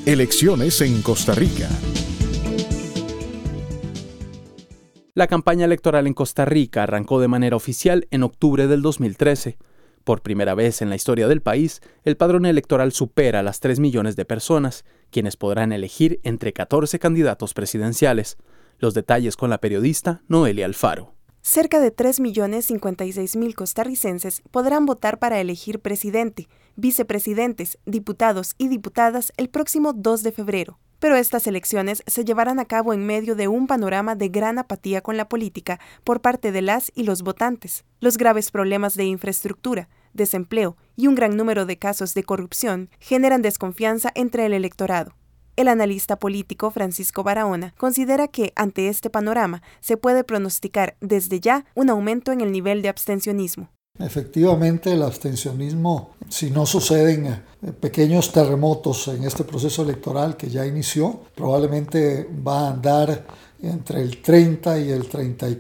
Elecciones en Costa Rica. La campaña electoral en Costa Rica arrancó de manera oficial en octubre del 2013. Por primera vez en la historia del país, el padrón electoral supera las 3 millones de personas, quienes podrán elegir entre 14 candidatos presidenciales. Los detalles con la periodista Noelia Alfaro. Cerca de 3.056.000 costarricenses podrán votar para elegir presidente, vicepresidentes, diputados y diputadas el próximo 2 de febrero. Pero estas elecciones se llevarán a cabo en medio de un panorama de gran apatía con la política por parte de las y los votantes. Los graves problemas de infraestructura, desempleo y un gran número de casos de corrupción generan desconfianza entre el electorado. El analista político Francisco Barahona considera que, ante este panorama, se puede pronosticar desde ya un aumento en el nivel de abstencionismo. Efectivamente, el abstencionismo, si no suceden pequeños terremotos en este proceso electoral que ya inició, probablemente va a andar entre el 30 y el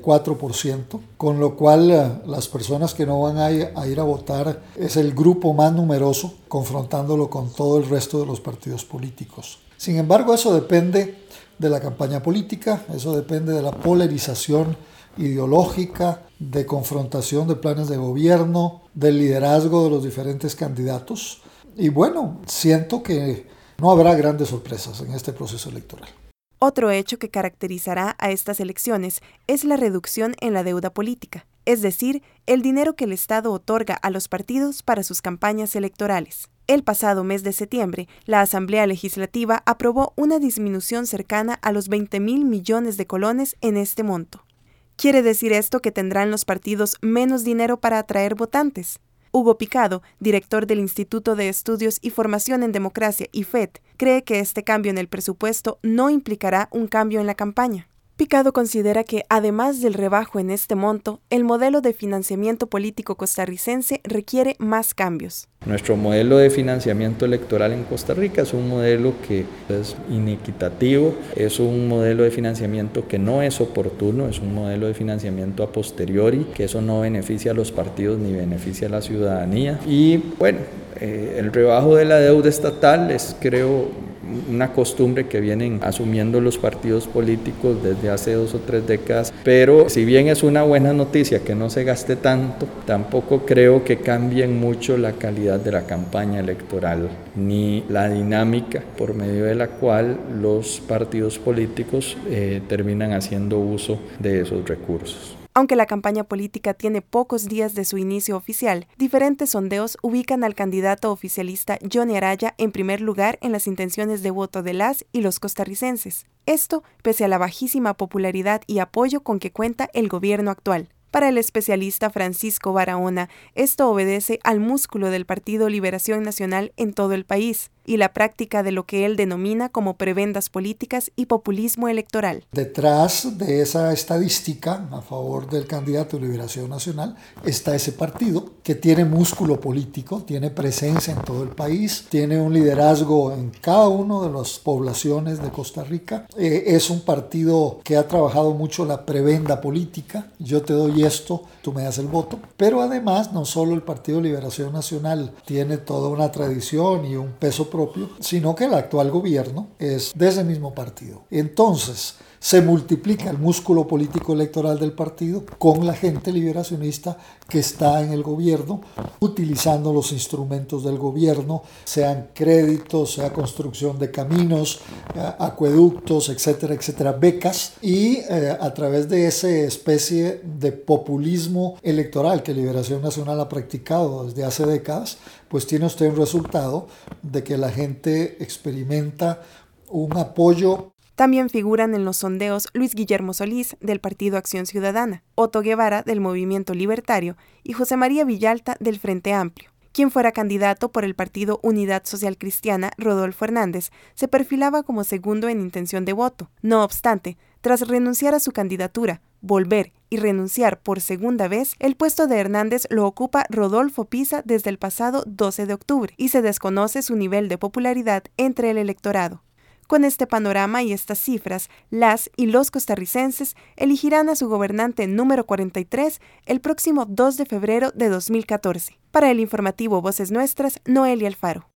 34%, con lo cual las personas que no van a ir a votar es el grupo más numeroso, confrontándolo con todo el resto de los partidos políticos. Sin embargo, eso depende de la campaña política, eso depende de la polarización ideológica, de confrontación de planes de gobierno, del liderazgo de los diferentes candidatos. Y bueno, siento que no habrá grandes sorpresas en este proceso electoral. Otro hecho que caracterizará a estas elecciones es la reducción en la deuda política, es decir, el dinero que el Estado otorga a los partidos para sus campañas electorales. El pasado mes de septiembre, la Asamblea Legislativa aprobó una disminución cercana a los 20.000 millones de colones en este monto. ¿Quiere decir esto que tendrán los partidos menos dinero para atraer votantes? Hugo Picado, director del Instituto de Estudios y Formación en Democracia, IFED, cree que este cambio en el presupuesto no implicará un cambio en la campaña. Picado considera que, además del rebajo en este monto, el modelo de financiamiento político costarricense requiere más cambios. Nuestro modelo de financiamiento electoral en Costa Rica es un modelo que es inequitativo, es un modelo de financiamiento que no es oportuno, es un modelo de financiamiento a posteriori, que eso no beneficia a los partidos ni beneficia a la ciudadanía. Y bueno, el rebajo de la deuda estatal es, creo, una costumbre que vienen asumiendo los partidos políticos desde hace 2 o 3 décadas, pero si bien es una buena noticia que no se gaste tanto, tampoco creo que cambien mucho la calidad de la campaña electoral ni la dinámica por medio de la cual los partidos políticos terminan haciendo uso de esos recursos. Aunque la campaña política tiene pocos días de su inicio oficial, diferentes sondeos ubican al candidato oficialista Johnny Araya en primer lugar en las intenciones de voto de las y los costarricenses. Esto pese a la bajísima popularidad y apoyo con que cuenta el gobierno actual. Para el especialista Francisco Barahona, esto obedece al músculo del Partido Liberación Nacional en todo el país y la práctica de lo que él denomina como prebendas políticas y populismo electoral. Detrás de esa estadística a favor del candidato de Liberación Nacional está ese partido que tiene músculo político, tiene presencia en todo el país, tiene un liderazgo en cada una de las poblaciones de Costa Rica. Es un partido que ha trabajado mucho la prebenda política. Yo te doy esto, tú me das el voto. Pero además, no solo el Partido Liberación Nacional tiene toda una tradición y un peso propio, sino que el actual gobierno es de ese mismo partido. Entonces, se multiplica el músculo político electoral del partido con la gente liberacionista que está en el gobierno, utilizando los instrumentos del gobierno, sean créditos, sea construcción de caminos, acueductos, etcétera, etcétera, becas, y a través de esa especie de populismo electoral que Liberación Nacional ha practicado desde hace décadas, pues tiene usted un resultado de que la gente experimenta un apoyo. También figuran en los sondeos Luis Guillermo Solís, del Partido Acción Ciudadana, Otto Guevara, del Movimiento Libertario, y José María Villalta, del Frente Amplio. Quien fuera candidato por el partido Unidad Social Cristiana, Rodolfo Hernández, se perfilaba como segundo en intención de voto. No obstante, tras renunciar a su candidatura, volver y renunciar por segunda vez, el puesto de Hernández lo ocupa Rodolfo Pisa desde el pasado 12 de octubre y se desconoce su nivel de popularidad entre el electorado. Con este panorama y estas cifras, las y los costarricenses elegirán a su gobernante número 43 el próximo 2 de febrero de 2014. Para el informativo Voces Nuestras, Noelia Alfaro.